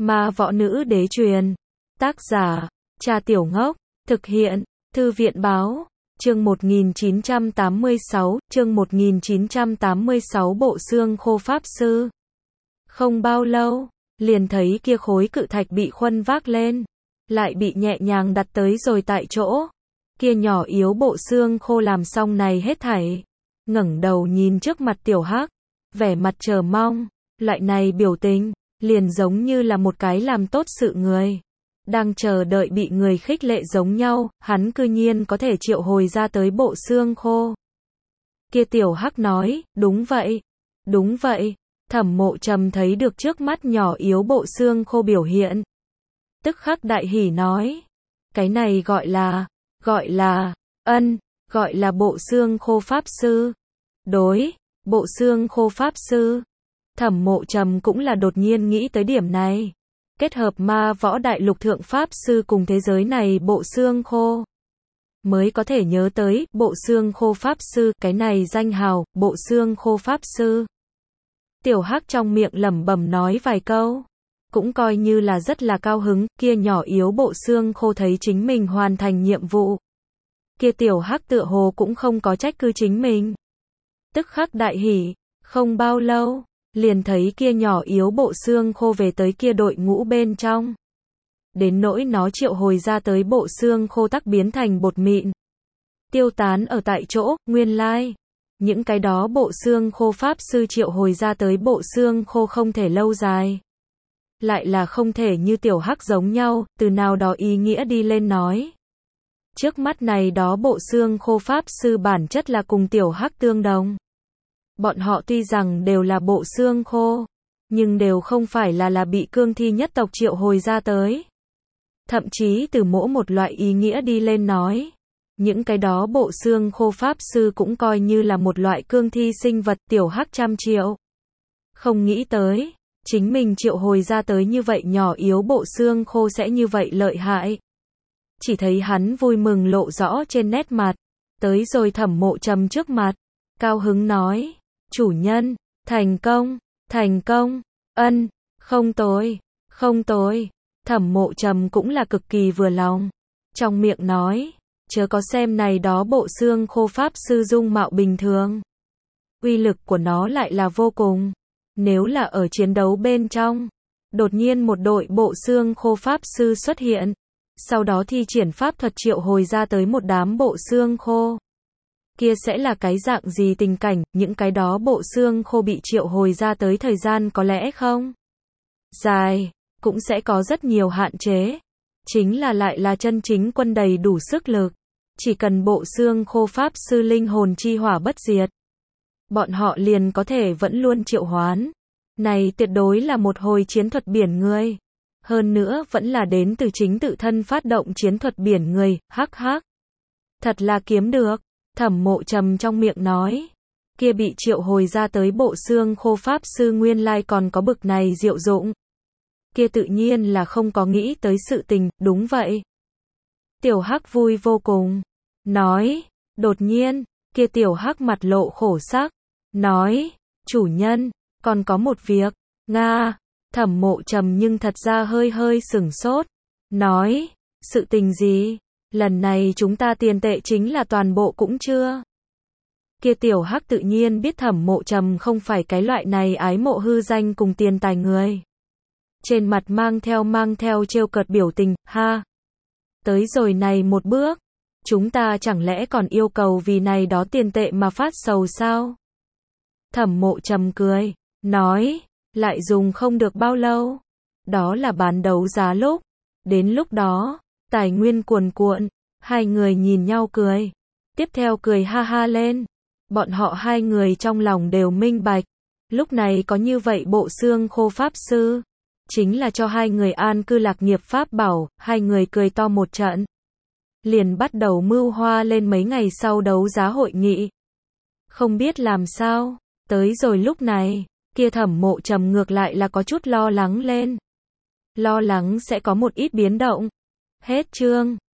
Ma võ nữ đế truyền. Tác giả, Cha Tiểu Ngốc. Thực hiện, Thư viện báo. Chương 1986, chương 1986 bộ xương khô pháp sư. Không bao lâu, liền thấy kia khối cự thạch bị Khuân vác lên, lại bị nhẹ nhàng đặt tới rồi tại chỗ. Kia nhỏ yếu bộ xương khô làm xong này hết thảy, ngẩng đầu nhìn trước mặt Tiểu Hắc, vẻ mặt chờ mong, loại này biểu tình, liền giống như là một cái làm tốt sự người, đang chờ đợi bị người khích lệ giống nhau, hắn cư nhiên có thể triệu hồi ra tới bộ xương khô. Kia Tiểu Hắc nói, đúng vậy, đúng vậy. Thẩm Mộ Trầm thấy được trước mắt nhỏ yếu bộ xương khô biểu hiện, tức khắc đại hỉ nói, cái này gọi là gọi là bộ xương khô pháp sư. Đối, bộ xương khô pháp sư. Thẩm Mộ Trầm cũng là đột nhiên nghĩ tới điểm này, kết hợp ma võ đại lục thượng pháp sư cùng thế giới này bộ xương khô, mới có thể nhớ tới bộ xương khô pháp sư, cái này danh hào, bộ xương khô pháp sư. Tiểu Hắc trong miệng lẩm bẩm nói vài câu, cũng coi như là rất là cao hứng. Kia nhỏ yếu bộ xương khô thấy chính mình hoàn thành nhiệm vụ, kia Tiểu Hắc tựa hồ cũng không có trách cứ chính mình, tức khắc đại hỉ. Không bao lâu, liền thấy kia nhỏ yếu bộ xương khô về tới kia đội ngũ bên trong, đến nỗi nó triệu hồi ra tới bộ xương khô tắc biến thành bột mịn, tiêu tán ở tại chỗ. Nguyên lai, những cái đó bộ xương khô pháp sư triệu hồi ra tới bộ xương khô không thể lâu dài, lại là không thể như Tiểu Hắc giống nhau, từ nào đó ý nghĩa đi lên nói. Trước mắt này đó bộ xương khô pháp sư bản chất là cùng Tiểu Hắc tương đồng. Bọn họ tuy rằng đều là bộ xương khô, nhưng đều không phải là bị cương thi nhất tộc triệu hồi ra tới. Thậm chí từ mỗi một loại ý nghĩa đi lên nói, những cái đó bộ xương khô pháp sư cũng coi như là một loại cương thi sinh vật. Tiểu Hắc trăm triệu không nghĩ tới, chính mình triệu hồi ra tới như vậy nhỏ yếu bộ xương khô sẽ như vậy lợi hại. Chỉ thấy hắn vui mừng lộ rõ trên nét mặt, tới rồi Thẩm Mộ Trầm trước mặt, cao hứng nói, chủ nhân, thành công, không tồi, không tồi. Thẩm Mộ Trầm cũng là cực kỳ vừa lòng, trong miệng nói, chớ có xem này đó bộ xương khô pháp sư dung mạo bình thường, uy lực của nó lại là vô cùng. Nếu là ở chiến đấu bên trong, đột nhiên một đội bộ xương khô pháp sư xuất hiện, sau đó thi triển pháp thuật triệu hồi ra tới một đám bộ xương khô, kia sẽ là cái dạng gì tình cảnh? Những cái đó bộ xương khô bị triệu hồi ra tới thời gian có lẽ không dài, cũng sẽ có rất nhiều hạn chế, chính là lại là chân chính quân đầy đủ sức lực, chỉ cần bộ xương khô pháp sư linh hồn chi hỏa bất diệt, bọn họ liền có thể vẫn luôn triệu hoán. Này tuyệt đối là một hồi chiến thuật biển người, hơn nữa vẫn là đến từ chính tự thân phát động chiến thuật biển người. Hắc hắc, thật là kiếm được. Thẩm Mộ Trầm trong miệng nói, kia bị triệu hồi ra tới bộ xương khô pháp sư nguyên lai còn có bực này diệu dụng, kia tự nhiên là không có nghĩ tới sự tình. Đúng vậy. Tiểu Hắc vui vô cùng, nói, đột nhiên, kia Tiểu Hắc mặt lộ khổ sắc, nói, chủ nhân, còn có một việc. Nga. Thẩm Mộ Trầm nhưng thật ra hơi sửng sốt, nói, sự tình gì? Lần này chúng ta tiền tệ chính là toàn bộ cũng chưa. Kia Tiểu Hắc tự nhiên biết Thẩm Mộ Trầm không phải cái loại này ái mộ hư danh cùng tiền tài người, trên mặt mang theo trêu cợt biểu tình. Ha, tới rồi này một bước, chúng ta chẳng lẽ còn yêu cầu vì này đó tiền tệ mà phát sầu sao? Thẩm Mộ Trầm cười, nói, lại dùng không được bao lâu, đó là bán đấu giá lúc, đến lúc đó, tài nguyên cuồn cuộn. Hai người nhìn nhau cười, tiếp theo cười ha ha lên. Bọn họ hai người trong lòng đều minh bạch, lúc này có như vậy bộ xương khô pháp sư, chính là cho hai người an cư lạc nghiệp pháp bảo. Hai người cười to một trận, liền bắt đầu mưu hoa lên mấy ngày sau đấu giá hội nghị. Không biết làm sao, tới rồi lúc này, kia Thẩm Mộ Trầm ngược lại là có chút lo lắng lên, lo lắng sẽ có một ít biến động. Hết chương.